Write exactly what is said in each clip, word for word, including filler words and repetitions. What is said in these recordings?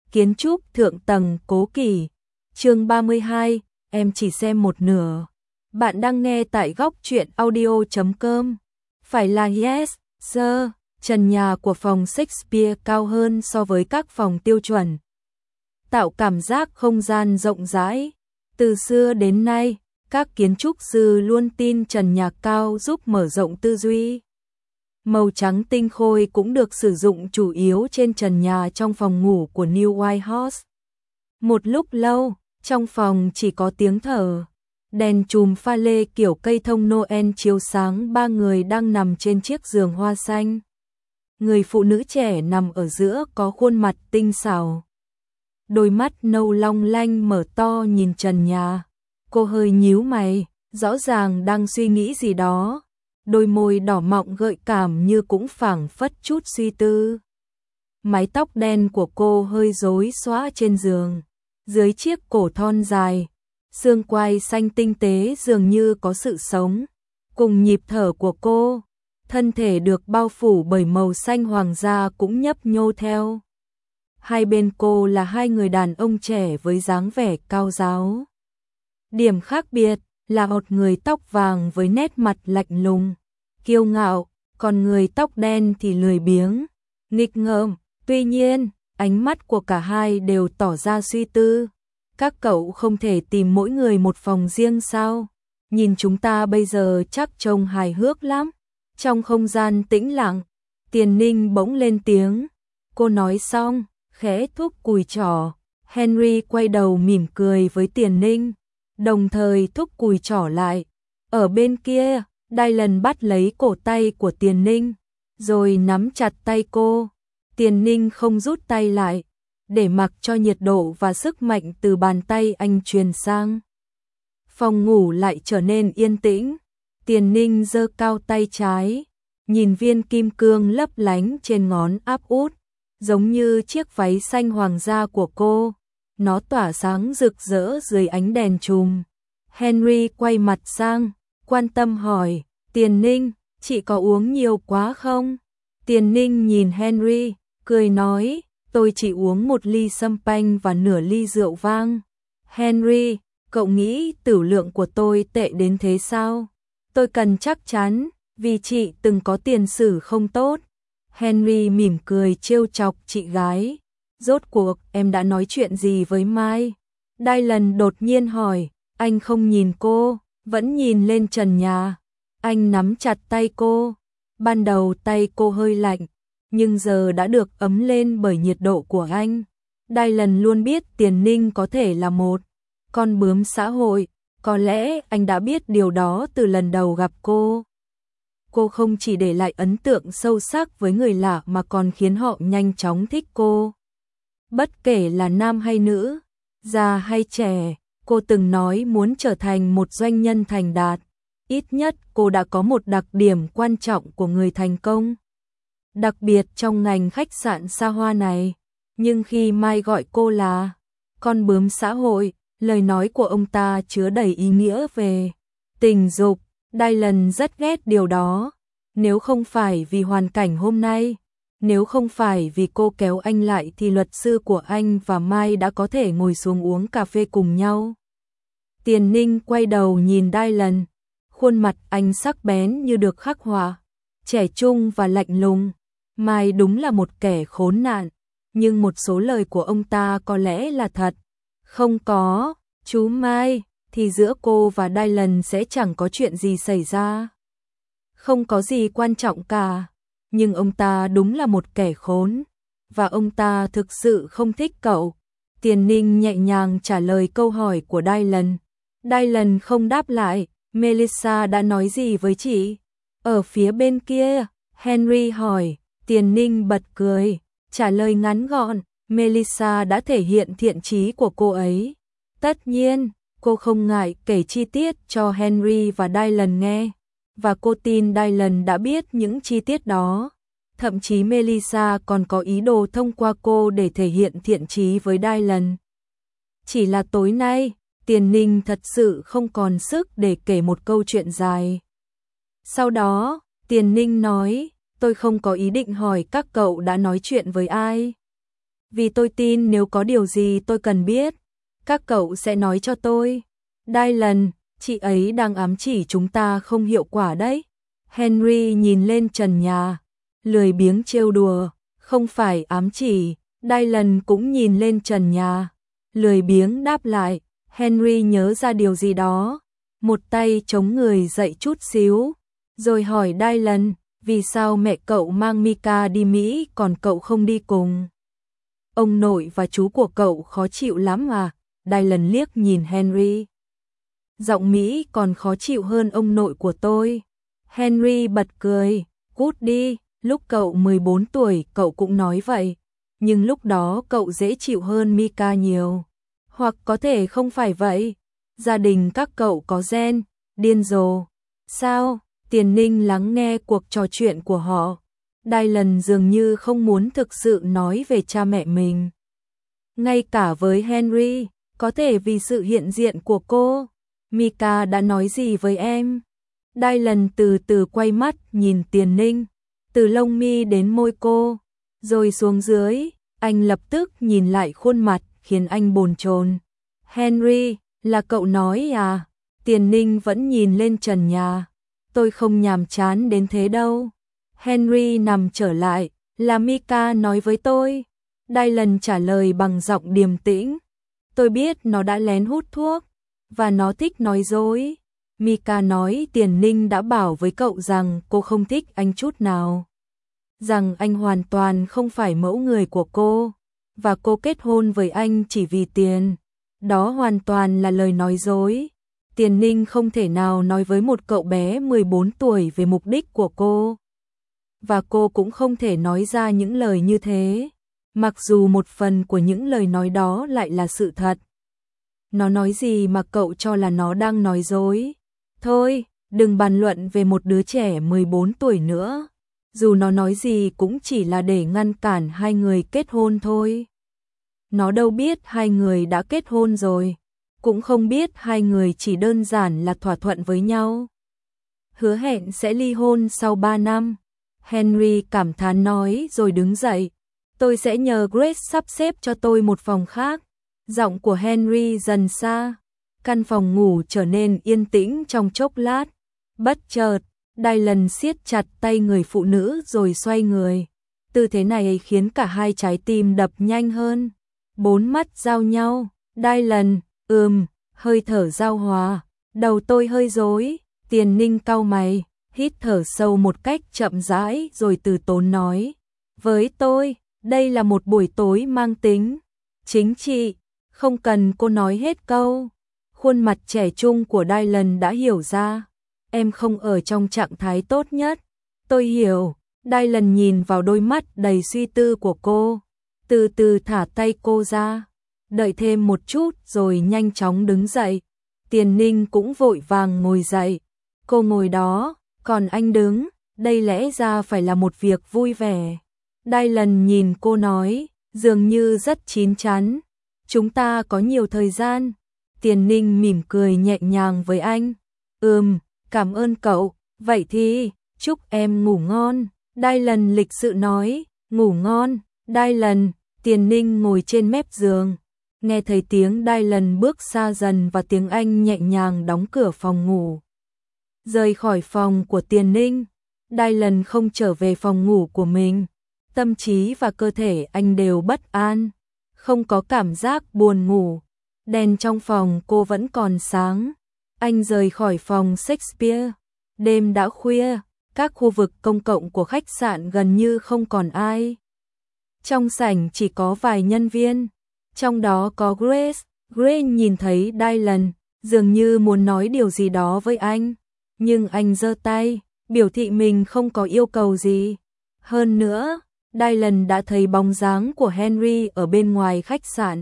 Kiến trúc thượng tầng Cố Kỳ. Chương ba mươi hai, em chỉ xem một nửa. Bạn đang nghe tại góc truyện audio chấm com. Phải là yes, sir. Trần nhà của phòng Shakespeare cao hơn so với các phòng tiêu chuẩn, tạo cảm giác không gian rộng rãi. Từ xưa đến nay, các kiến trúc sư luôn tin trần nhà cao giúp mở rộng tư duy. Màu trắng tinh khôi cũng được sử dụng chủ yếu trên trần nhà trong phòng ngủ của New White House. Một lúc lâu, trong phòng chỉ có tiếng thở. Đèn chùm pha lê kiểu cây thông Noel chiếu sáng ba người đang nằm trên chiếc giường hoa xanh. Người phụ nữ trẻ nằm ở giữa có khuôn mặt tinh xảo. Đôi mắt nâu long lanh mở to nhìn trần nhà. Cô hơi nhíu mày, rõ ràng đang suy nghĩ gì đó. Đôi môi đỏ mọng gợi cảm như cũng phảng phất chút suy tư. Mái tóc đen của cô hơi rối xõa trên giường. Dưới chiếc cổ thon dài, xương quai xanh tinh tế dường như có sự sống. Cùng nhịp thở của cô, thân thể được bao phủ bởi màu xanh hoàng gia cũng nhấp nhô theo. Hai bên cô là hai người đàn ông trẻ với dáng vẻ cao ráo. Điểm khác biệt là một người tóc vàng với nét mặt lạnh lùng, kiêu ngạo, còn người tóc đen thì lười biếng, nghịch ngợm. Tuy nhiên, ánh mắt của cả hai đều tỏ ra suy tư. Các cậu không thể tìm mỗi người một phòng riêng sao? Nhìn chúng ta bây giờ chắc trông hài hước lắm. Trong không gian tĩnh lặng, Tiền Ninh bỗng lên tiếng. Cô nói xong, khẽ thúc cùi trỏ. Henry quay đầu mỉm cười với Tiền Ninh, đồng thời thúc cùi trỏ lại. Ở bên kia, Dylan bắt lấy cổ tay của Tiền Ninh, rồi nắm chặt tay cô. Tiền Ninh không rút tay lại, để mặc cho nhiệt độ và sức mạnh từ bàn tay anh truyền sang. Phòng ngủ lại trở nên yên tĩnh. Tiền Ninh giơ cao tay trái, nhìn viên kim cương lấp lánh trên ngón áp út, giống như chiếc váy xanh hoàng gia của cô. Nó tỏa sáng rực rỡ dưới ánh đèn chùm. Henry quay mặt sang, quan tâm hỏi, Tiền Ninh, chị có uống nhiều quá không? Tiền Ninh nhìn Henry, cười nói, tôi chỉ uống một ly champagne và nửa ly rượu vang. Henry, cậu nghĩ tửu lượng của tôi tệ đến thế sao? Tôi cần chắc chắn, vì chị từng có tiền sử không tốt. Henry mỉm cười trêu chọc chị gái. Rốt cuộc em đã nói chuyện gì với Mai? Dylan đột nhiên hỏi. Anh không nhìn cô, vẫn nhìn lên trần nhà. Anh nắm chặt tay cô. Ban đầu tay cô hơi lạnh, nhưng giờ đã được ấm lên bởi nhiệt độ của anh. Dylan luôn biết Tiền Ninh có thể là một con bướm xã hội. Có lẽ anh đã biết điều đó từ lần đầu gặp cô. Cô không chỉ để lại ấn tượng sâu sắc với người lạ mà còn khiến họ nhanh chóng thích cô. Bất kể là nam hay nữ, già hay trẻ, cô từng nói muốn trở thành một doanh nhân thành đạt. Ít nhất cô đã có một đặc điểm quan trọng của người thành công, đặc biệt trong ngành khách sạn xa hoa này. Nhưng khi Mai gọi cô là con bướm xã hội, lời nói của ông ta chứa đầy ý nghĩa về tình dục. Dylan rất ghét điều đó. Nếu không phải vì hoàn cảnh hôm nay, nếu không phải vì cô kéo anh lại thì luật sư của anh và Mai đã có thể ngồi xuống uống cà phê cùng nhau. Tiền Ninh quay đầu nhìn Dylan, khuôn mặt anh sắc bén như được khắc họa, trẻ trung và lạnh lùng. Mai đúng là một kẻ khốn nạn, nhưng một số lời của ông ta có lẽ là thật. Không có chú Mai, thì giữa cô và Dylan sẽ chẳng có chuyện gì xảy ra. Không có gì quan trọng cả, nhưng ông ta đúng là một kẻ khốn, và ông ta thực sự không thích cậu. Tiền Ninh nhẹ nhàng trả lời câu hỏi của Dylan. Dylan không đáp lại. Melissa đã nói gì với chị? Ở phía bên kia, Henry hỏi. Tiền Ninh bật cười, trả lời ngắn gọn. Melissa đã thể hiện thiện chí của cô ấy. Tất nhiên, cô không ngại kể chi tiết cho Henry và Dylan nghe, và cô tin Dylan đã biết những chi tiết đó. Thậm chí Melissa còn có ý đồ thông qua cô để thể hiện thiện chí với Dylan. Chỉ là tối nay, Tiền Ninh thật sự không còn sức để kể một câu chuyện dài. Sau đó, Tiền Ninh nói, tôi không có ý định hỏi các cậu đã nói chuyện với ai. Vì tôi tin nếu có điều gì tôi cần biết, các cậu sẽ nói cho tôi. Dylan, chị ấy đang ám chỉ chúng ta không hiệu quả đấy. Henry nhìn lên trần nhà, lười biếng trêu đùa, không phải ám chỉ. Dylan cũng nhìn lên trần nhà, lười biếng đáp lại. Henry nhớ ra điều gì đó, một tay chống người dậy chút xíu, rồi hỏi Dylan, vì sao mẹ cậu mang Mika đi Mỹ còn cậu không đi cùng? Ông nội và chú của cậu khó chịu lắm à? Dylan liếc nhìn Henry. Giọng Mỹ còn khó chịu hơn ông nội của tôi. Henry bật cười, cút đi, lúc cậu mười bốn tuổi cậu cũng nói vậy, nhưng lúc đó cậu dễ chịu hơn Mika nhiều. Hoặc có thể không phải vậy, gia đình các cậu có gen, điên rồ. Sao? Tiền Ninh lắng nghe cuộc trò chuyện của họ. Dylan dường như không muốn thực sự nói về cha mẹ mình. Ngay cả với Henry, có thể vì sự hiện diện của cô. Mika đã nói gì với em? Dylan từ từ quay mắt nhìn Tiền Ninh, từ lông mi đến môi cô, rồi xuống dưới. Anh lập tức nhìn lại khuôn mặt khiến anh bồn chồn. Henry, là cậu nói à? Tiền Ninh vẫn nhìn lên trần nhà. Tôi không nhàm chán đến thế đâu. Henry nằm trở lại, là Mika nói với tôi. Dylan trả lời bằng giọng điềm tĩnh. Tôi biết nó đã lén hút thuốc, và nó thích nói dối. Mika nói Tiền Ninh đã bảo với cậu rằng cô không thích anh chút nào. Rằng anh hoàn toàn không phải mẫu người của cô, và cô kết hôn với anh chỉ vì tiền. Đó hoàn toàn là lời nói dối. Tiền Ninh không thể nào nói với một cậu bé mười bốn tuổi về mục đích của cô. Và cô cũng không thể nói ra những lời như thế, mặc dù một phần của những lời nói đó lại là sự thật. Nó nói gì mà cậu cho là nó đang nói dối? Thôi, đừng bàn luận về một đứa trẻ mười bốn tuổi nữa. Dù nó nói gì cũng chỉ là để ngăn cản hai người kết hôn thôi. Nó đâu biết hai người đã kết hôn rồi, cũng không biết hai người chỉ đơn giản là thỏa thuận với nhau. Hứa hẹn sẽ ly hôn sau ba năm. Henry cảm thán nói rồi đứng dậy. Tôi sẽ nhờ Grace sắp xếp cho tôi một phòng khác. Giọng của Henry dần xa. Căn phòng ngủ trở nên yên tĩnh trong chốc lát. Bất chợt, Dylan siết chặt tay người phụ nữ rồi xoay người. Tư thế này khiến cả hai trái tim đập nhanh hơn. Bốn mắt giao nhau. Dylan, ừm, hơi thở giao hòa. Đầu tôi hơi rối. Tiền Ninh cau mày, hít thở sâu một cách chậm rãi rồi từ tốn nói. Với tôi, đây là một buổi tối mang tính chính trị. Không cần cô nói hết câu. Khuôn mặt trẻ trung của Dylan đã hiểu ra. Em không ở trong trạng thái tốt nhất. Tôi hiểu. Dylan nhìn vào đôi mắt đầy suy tư của cô, từ từ thả tay cô ra. Đợi thêm một chút rồi nhanh chóng đứng dậy. Tiền Ninh cũng vội vàng ngồi dậy. Cô ngồi đó, còn anh đứng. Đây lẽ ra phải là một việc vui vẻ. Dylan nhìn cô nói, dường như rất chín chắn. Chúng ta có nhiều thời gian. Tiền Ninh mỉm cười nhẹ nhàng với anh. Ừm, cảm ơn cậu. Vậy thì, chúc em ngủ ngon. Dylan lịch sự nói, ngủ ngon. Dylan, Tiền Ninh ngồi trên mép giường. Nghe thấy tiếng Dylan bước xa dần và tiếng anh nhẹ nhàng đóng cửa phòng ngủ. Rời khỏi phòng của Tiền Ninh, Dylan không trở về phòng ngủ của mình. Tâm trí và cơ thể anh đều bất an, không có cảm giác buồn ngủ. Đèn trong phòng cô vẫn còn sáng. Anh rời khỏi phòng Shakespeare. Đêm đã khuya, các khu vực công cộng của khách sạn gần như không còn ai. Trong sảnh chỉ có vài nhân viên, trong đó có Grace. Grace nhìn thấy Dylan, dường như muốn nói điều gì đó với anh, nhưng anh giơ tay, biểu thị mình không có yêu cầu gì. Hơn nữa, Dylan đã thấy bóng dáng của Henry ở bên ngoài khách sạn.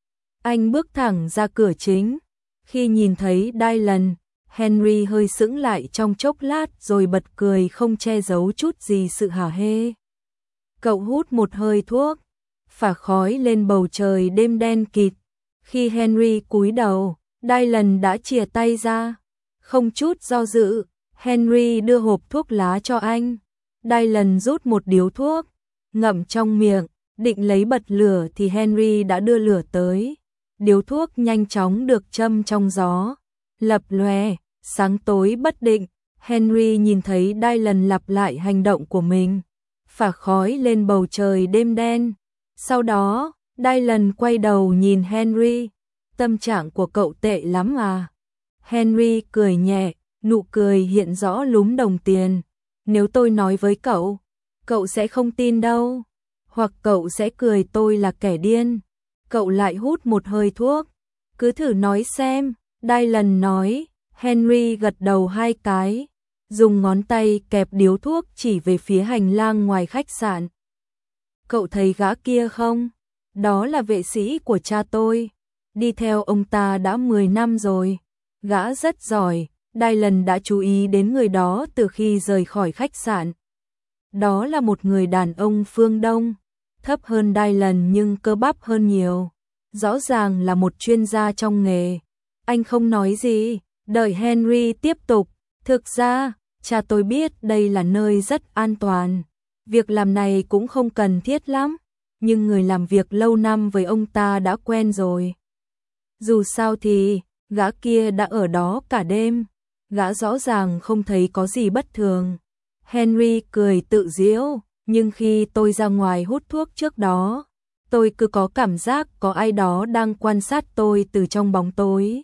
Anh bước thẳng ra cửa chính. Khi nhìn thấy Dylan, Henry hơi sững lại trong chốc lát rồi bật cười không che giấu chút gì sự hả hê. Cậu hút một hơi thuốc, phả khói lên bầu trời đêm đen kịt. Khi Henry cúi đầu, Dylan đã chìa tay ra. Không chút do dự, Henry đưa hộp thuốc lá cho anh. Dylan rút một điếu thuốc, ngậm trong miệng, Định lấy bật lửa thì Henry đã đưa lửa tới. Điếu thuốc nhanh chóng được châm trong gió, lập lòe, sáng tối bất định. Henry nhìn thấy Dylan lặp lại hành động của mình, phả khói lên bầu trời đêm đen. Sau đó, Dylan quay đầu nhìn Henry. Tâm trạng của cậu tệ lắm à? Henry cười nhẹ, nụ cười hiện rõ lúm đồng tiền. Nếu tôi nói với cậu, cậu sẽ không tin đâu. Hoặc cậu sẽ cười tôi là kẻ điên. Cậu lại hút một hơi thuốc. Cứ thử nói xem, Dylan nói. Henry gật đầu hai cái, dùng ngón tay kẹp điếu thuốc chỉ về phía hành lang ngoài khách sạn. Cậu thấy gã kia không? Đó là vệ sĩ của cha tôi. Đi theo ông ta đã mười năm rồi. Gã rất giỏi. Dylan đã chú ý đến người đó từ khi rời khỏi khách sạn. Đó là một người đàn ông phương Đông, thấp hơn Dylan nhưng cơ bắp hơn nhiều. Rõ ràng là một chuyên gia trong nghề. Anh không nói gì, đợi Henry tiếp tục. Thực ra, cha tôi biết đây là nơi rất an toàn. Việc làm này cũng không cần thiết lắm, nhưng người làm việc lâu năm với ông ta đã quen rồi. Dù sao thì, gã kia đã ở đó cả đêm. Gã rõ ràng không thấy có gì bất thường. Henry cười tự giễu, nhưng khi tôi ra ngoài hút thuốc trước đó, tôi cứ có cảm giác có ai đó đang quan sát tôi từ trong bóng tối.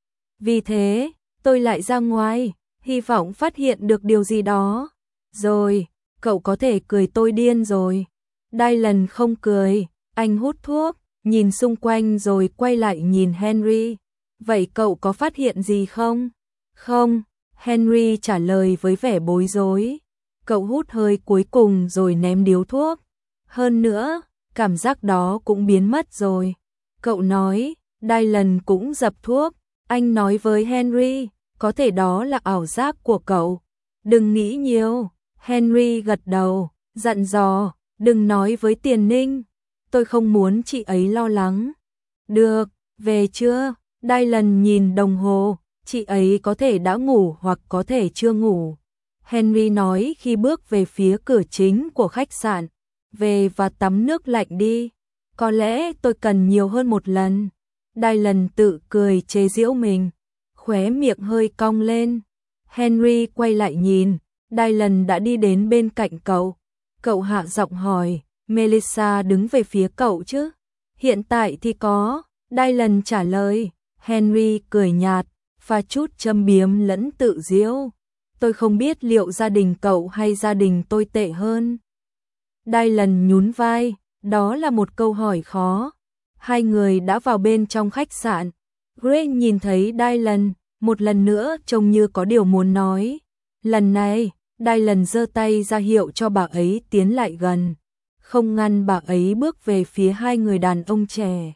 Vì thế, tôi lại ra ngoài, hy vọng phát hiện được điều gì đó. Rồi, cậu có thể cười tôi điên rồi. Dylan không cười, anh hút thuốc, nhìn xung quanh rồi quay lại nhìn Henry. Vậy cậu có phát hiện gì không? Không, Henry trả lời với vẻ bối rối. Cậu hút hơi cuối cùng rồi ném điếu thuốc. Hơn nữa, cảm giác đó cũng biến mất rồi. Cậu nói, Dylan cũng dập thuốc. Anh nói với Henry, có thể đó là ảo giác của cậu. Đừng nghĩ nhiều. Henry gật đầu, dặn dò, đừng nói với Tiền Ninh. Tôi không muốn chị ấy lo lắng. Được, về chưa? Dylan nhìn đồng hồ, chị ấy có thể đã ngủ hoặc có thể chưa ngủ. Henry nói khi bước về phía cửa chính của khách sạn. Về và tắm nước lạnh đi. Có lẽ tôi cần nhiều hơn một lần. Dylan tự cười chế giễu mình, khóe miệng hơi cong lên. Henry quay lại nhìn, Dylan đã đi đến bên cạnh cậu. Cậu hạ giọng hỏi, Melissa đứng về phía cậu chứ? Hiện tại thì có, Dylan trả lời. Henry cười nhạt, pha chút châm biếm lẫn tự giễu. Tôi không biết liệu gia đình cậu hay gia đình tôi tệ hơn. Dylan nhún vai, đó là một câu hỏi khó. Hai người đã vào bên trong khách sạn. Grace nhìn thấy Dylan, một lần nữa trông như có điều muốn nói. Lần này, Dylan giơ tay ra hiệu cho bà ấy tiến lại gần, không ngăn bà ấy bước về phía hai người đàn ông trẻ.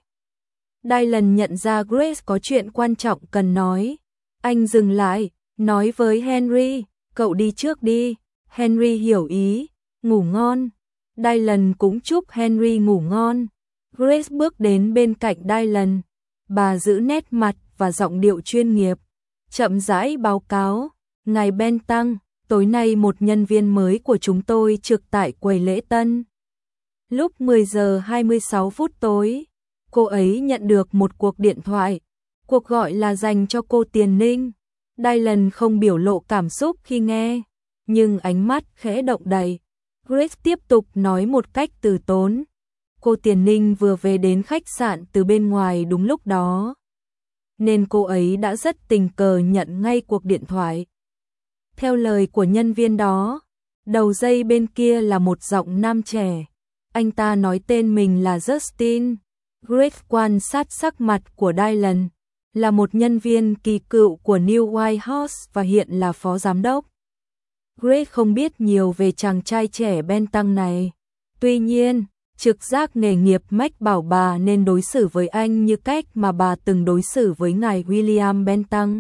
Dylan nhận ra Grace có chuyện quan trọng cần nói. Anh dừng lại, nói với Henry, cậu đi trước đi. Henry hiểu ý, ngủ ngon. Dylan cũng chúc Henry ngủ ngon. Grace bước đến bên cạnh Dylan. Bà giữ nét mặt và giọng điệu chuyên nghiệp. Chậm rãi báo cáo, ngài Bentham, tối nay một nhân viên mới của chúng tôi trực tại quầy lễ tân. Lúc mười giờ hai mươi sáu phút tối, cô ấy nhận được một cuộc điện thoại. Cuộc gọi là dành cho cô Tiền Ninh. Dylan không biểu lộ cảm xúc khi nghe, nhưng ánh mắt khẽ động đậy. Grace tiếp tục nói một cách từ tốn. Cô Tiền Ninh vừa về đến khách sạn từ bên ngoài đúng lúc đó, nên cô ấy đã rất tình cờ nhận ngay cuộc điện thoại. Theo lời của nhân viên đó, đầu dây bên kia là một giọng nam trẻ. Anh ta nói tên mình là Justin. Grace quan sát sắc mặt của Dylan, là một nhân viên kỳ cựu của New White House và hiện là phó giám đốc. Grace không biết nhiều về chàng trai trẻ Bentham này. Tuy nhiên, trực giác nghề nghiệp mách bảo bà nên đối xử với anh như cách mà bà từng đối xử với ngài William Bentham.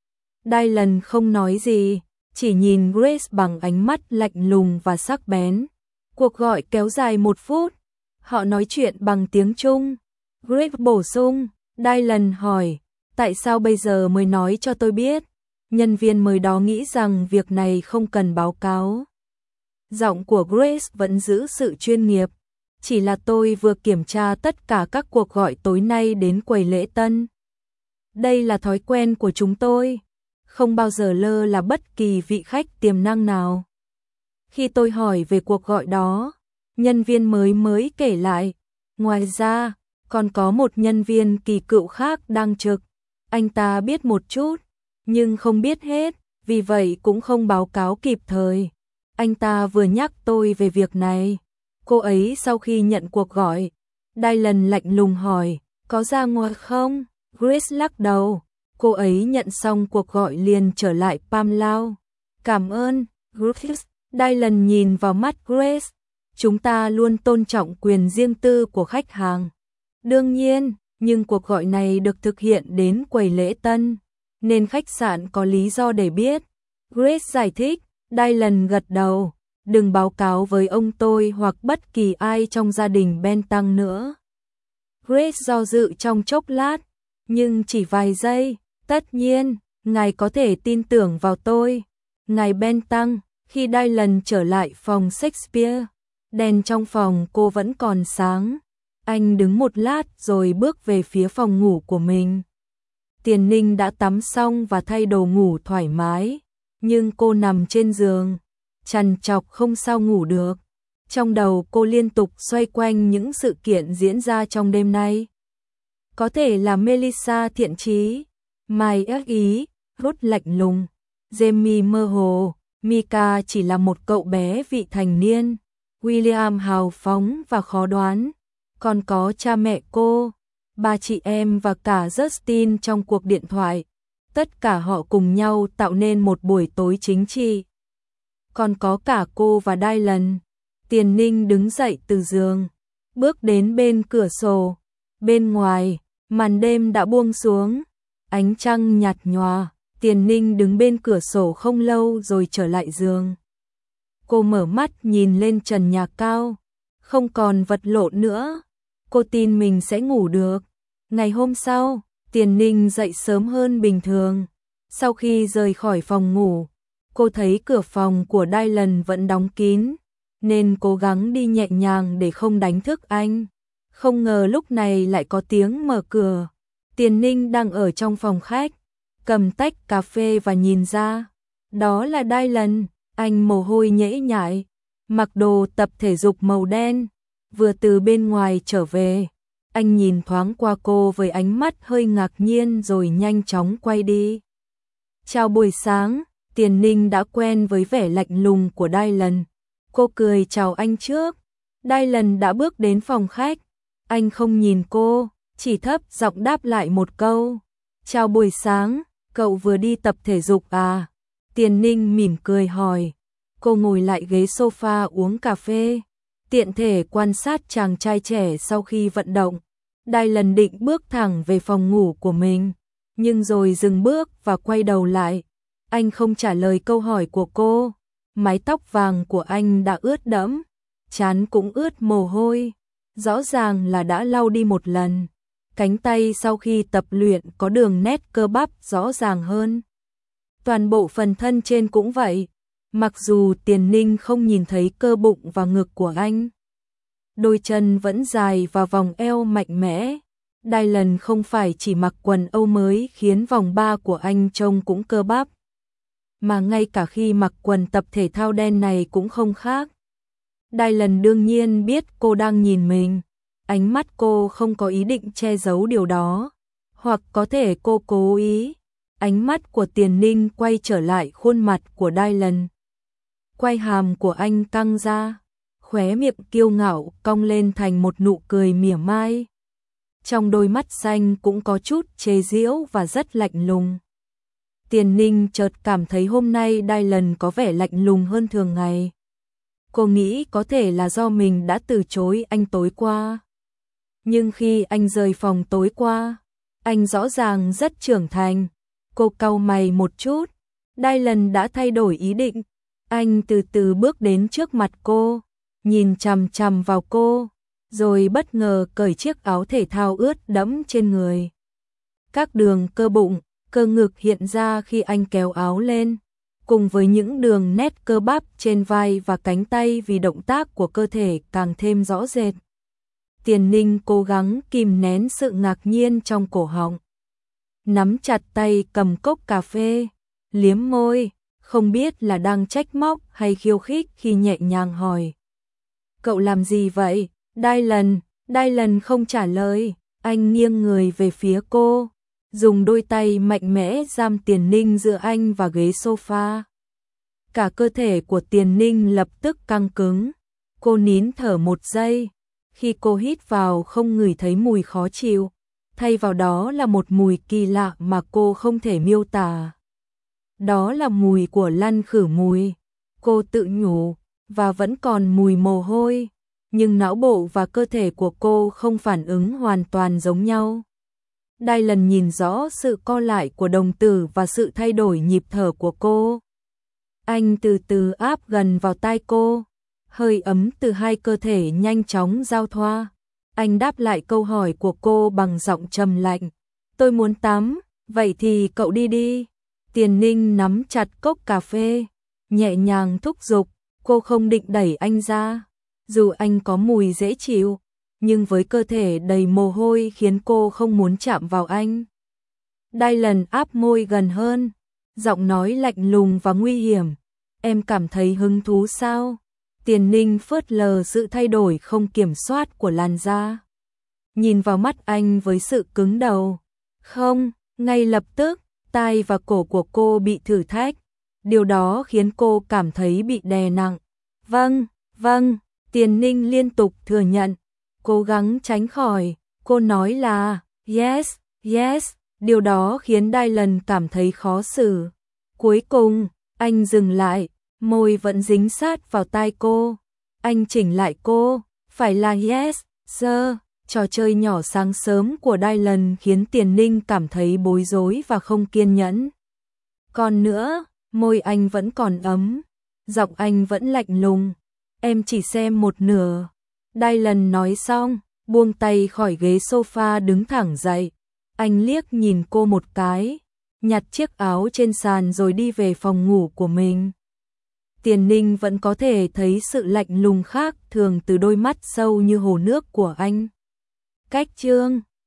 Dylan không nói gì, chỉ nhìn Grace bằng ánh mắt lạnh lùng và sắc bén. Cuộc gọi kéo dài một phút. Họ nói chuyện bằng tiếng Trung. Grace bổ sung, Dylan hỏi, tại sao bây giờ mới nói cho tôi biết? Nhân viên mới đó nghĩ rằng việc này không cần báo cáo. Giọng của Grace vẫn giữ sự chuyên nghiệp. chỉ là tôi vừa kiểm tra tất cả các cuộc gọi tối nay đến quầy lễ tân. Đây là thói quen của chúng tôi, không bao giờ lơ là bất kỳ vị khách tiềm năng nào. Khi tôi hỏi về cuộc gọi đó, nhân viên mới mới kể lại, ngoài ra, còn có một nhân viên kỳ cựu khác đang trực. Anh ta biết một chút, nhưng không biết hết, vì vậy cũng không báo cáo kịp thời. Anh ta vừa nhắc tôi về việc này. Cô ấy sau khi nhận cuộc gọi, Dylan lạnh lùng hỏi, có ra ngoài không? Grace lắc đầu. Cô ấy nhận xong cuộc gọi liền trở lại Pamlau. Cảm ơn, Grace. Dylan nhìn vào mắt Grace. Chúng ta luôn tôn trọng quyền riêng tư của khách hàng. Đương nhiên, nhưng cuộc gọi này được thực hiện đến quầy lễ tân, nên khách sạn có lý do để biết. Grace giải thích. Dylan gật đầu. Đừng báo cáo với ông tôi hoặc bất kỳ ai trong gia đình Bentang nữa. Grace do dự trong chốc lát, nhưng chỉ vài giây. Tất nhiên, ngài có thể tin tưởng vào tôi. Ngài Bentang. Khi Dylan trở lại phòng Shakespeare, đèn trong phòng cô vẫn còn sáng. Anh đứng một lát rồi bước về phía phòng ngủ của mình. Tiền Ninh đã tắm xong và thay đồ ngủ thoải mái, nhưng cô nằm trên giường, trằn trọc không sao ngủ được. Trong đầu cô liên tục xoay quanh những sự kiện diễn ra trong đêm nay. Có thể là Melissa thiện chí, Mai ác ý, Ruth lạnh lùng, Jamie mơ hồ, Mika chỉ là một cậu bé vị thành niên, William hào phóng và khó đoán, còn có cha mẹ cô, ba chị em và cả Justin trong cuộc điện thoại. Tất cả họ cùng nhau tạo nên một buổi tối chính trị. Còn có cả cô và Dylan. Tiền Ninh đứng dậy từ giường, bước đến bên cửa sổ. Bên ngoài, màn đêm đã buông xuống, ánh trăng nhạt nhòa. Tiền Ninh đứng bên cửa sổ không lâu rồi trở lại giường. Cô mở mắt nhìn lên trần nhà cao, không còn vật lộn nữa. Cô tin mình sẽ ngủ được. Ngày hôm sau, Tiền Ninh dậy sớm hơn bình thường. Sau khi rời khỏi phòng ngủ, cô thấy cửa phòng của Dylan vẫn đóng kín, nên cố gắng đi nhẹ nhàng để không đánh thức anh. Không ngờ lúc này lại có tiếng mở cửa. Tiền Ninh đang ở trong phòng khách, cầm tách cà phê và nhìn ra. Đó là Dylan, anh mồ hôi nhễ nhại, mặc đồ tập thể dục màu đen, vừa từ bên ngoài trở về. Anh nhìn thoáng qua cô với ánh mắt hơi ngạc nhiên rồi nhanh chóng quay đi. Chào buổi sáng. Tiền Ninh đã quen với vẻ lạnh lùng của Dylan. Cô cười chào anh trước. Dylan đã bước đến phòng khách. Anh không nhìn cô, chỉ thấp giọng đáp lại một câu. Chào buổi sáng, cậu vừa đi tập thể dục à? Tiền Ninh mỉm cười hỏi. Cô ngồi lại ghế sofa uống cà phê, tiện thể quan sát chàng trai trẻ sau khi vận động. Dylan định bước thẳng về phòng ngủ của mình, nhưng rồi dừng bước và quay đầu lại. Anh không trả lời câu hỏi của cô. Mái tóc vàng của anh đã ướt đẫm, trán cũng ướt mồ hôi, rõ ràng là đã lau đi một lần. Cánh tay sau khi tập luyện có đường nét cơ bắp rõ ràng hơn. Toàn bộ phần thân trên cũng vậy, mặc dù Tiền Ninh không nhìn thấy cơ bụng và ngực của anh. Đôi chân vẫn dài và vòng eo mạnh mẽ. Dylan không phải chỉ mặc quần âu mới khiến vòng ba của anh trông cũng cơ bắp, mà ngay cả khi mặc quần tập thể thao đen này cũng không khác. Dylan đương nhiên biết cô đang nhìn mình. Ánh mắt cô không có ý định che giấu điều đó, hoặc có thể cô cố ý. Ánh mắt của Tiền Ninh quay trở lại khuôn mặt của Dylan. Quai hàm của anh căng ra, khóe miệng kiêu ngạo cong lên thành một nụ cười mỉa mai. Trong đôi mắt xanh cũng có chút chế giễu và rất lạnh lùng. Tiền Ninh chợt cảm thấy hôm nay Dylan có vẻ lạnh lùng hơn thường ngày. Cô nghĩ có thể là do mình đã từ chối anh tối qua. Nhưng khi anh rời phòng tối qua, anh rõ ràng rất trưởng thành. Cô cau mày một chút. Dylan đã thay đổi ý định. Anh từ từ bước đến trước mặt cô, nhìn chằm chằm vào cô, rồi bất ngờ cởi chiếc áo thể thao ướt đẫm trên người. Các đường cơ bụng, cơ ngực hiện ra khi anh kéo áo lên, cùng với những đường nét cơ bắp trên vai và cánh tay vì động tác của cơ thể càng thêm rõ rệt. Tiền Ninh cố gắng kìm nén sự ngạc nhiên trong cổ họng. Nắm chặt tay cầm cốc cà phê, liếm môi, không biết là đang trách móc hay khiêu khích khi nhẹ nhàng hỏi. Cậu làm gì vậy? Dylan, Dylan không trả lời, anh nghiêng người về phía cô, dùng đôi tay mạnh mẽ giam Tiền Ninh giữa anh và ghế sofa. Cả cơ thể của Tiền Ninh lập tức căng cứng, cô nín thở một giây, khi cô hít vào không ngửi thấy mùi khó chịu, thay vào đó là một mùi kỳ lạ mà cô không thể miêu tả. Đó là mùi của lăn khử mùi, cô tự nhủ, và vẫn còn mùi mồ hôi, nhưng não bộ và cơ thể của cô không phản ứng hoàn toàn giống nhau. Dylan nhìn rõ sự co lại của đồng tử và sự thay đổi nhịp thở của cô. Anh từ từ áp gần vào tai cô, hơi ấm từ hai cơ thể nhanh chóng giao thoa. Anh đáp lại câu hỏi của cô bằng giọng trầm lạnh. Tôi muốn tắm, vậy thì cậu đi đi. Tiền Ninh nắm chặt cốc cà phê, nhẹ nhàng thúc giục, cô không định đẩy anh ra. Dù anh có mùi dễ chịu, nhưng với cơ thể đầy mồ hôi khiến cô không muốn chạm vào anh. Dylan áp môi gần hơn, giọng nói lạnh lùng và nguy hiểm. Em cảm thấy hứng thú sao? Tiền Ninh phớt lờ sự thay đổi không kiểm soát của làn da, nhìn vào mắt anh với sự cứng đầu. Không, ngay lập tức, tai và cổ của cô bị thử thách. Điều đó khiến cô cảm thấy bị đè nặng. Vâng, vâng, Tiền Ninh liên tục thừa nhận, cố gắng tránh khỏi. Cô nói là, yes, yes, điều đó khiến Dylan cảm thấy khó xử. Cuối cùng, anh dừng lại, môi vẫn dính sát vào tai cô. Anh chỉnh lại cô, phải là yes, sir. Trò chơi nhỏ sáng sớm của Dylan khiến Tiền Ninh cảm thấy bối rối và không kiên nhẫn. Còn nữa, môi anh vẫn còn ấm, giọng anh vẫn lạnh lùng. Em chỉ xem một nửa. Dylan nói xong, buông tay khỏi ghế sofa đứng thẳng dậy. Anh liếc nhìn cô một cái, nhặt chiếc áo trên sàn rồi đi về phòng ngủ của mình. Tiền Ninh vẫn có thể thấy sự lạnh lùng khác thường từ đôi mắt sâu như hồ nước của anh. Cách chương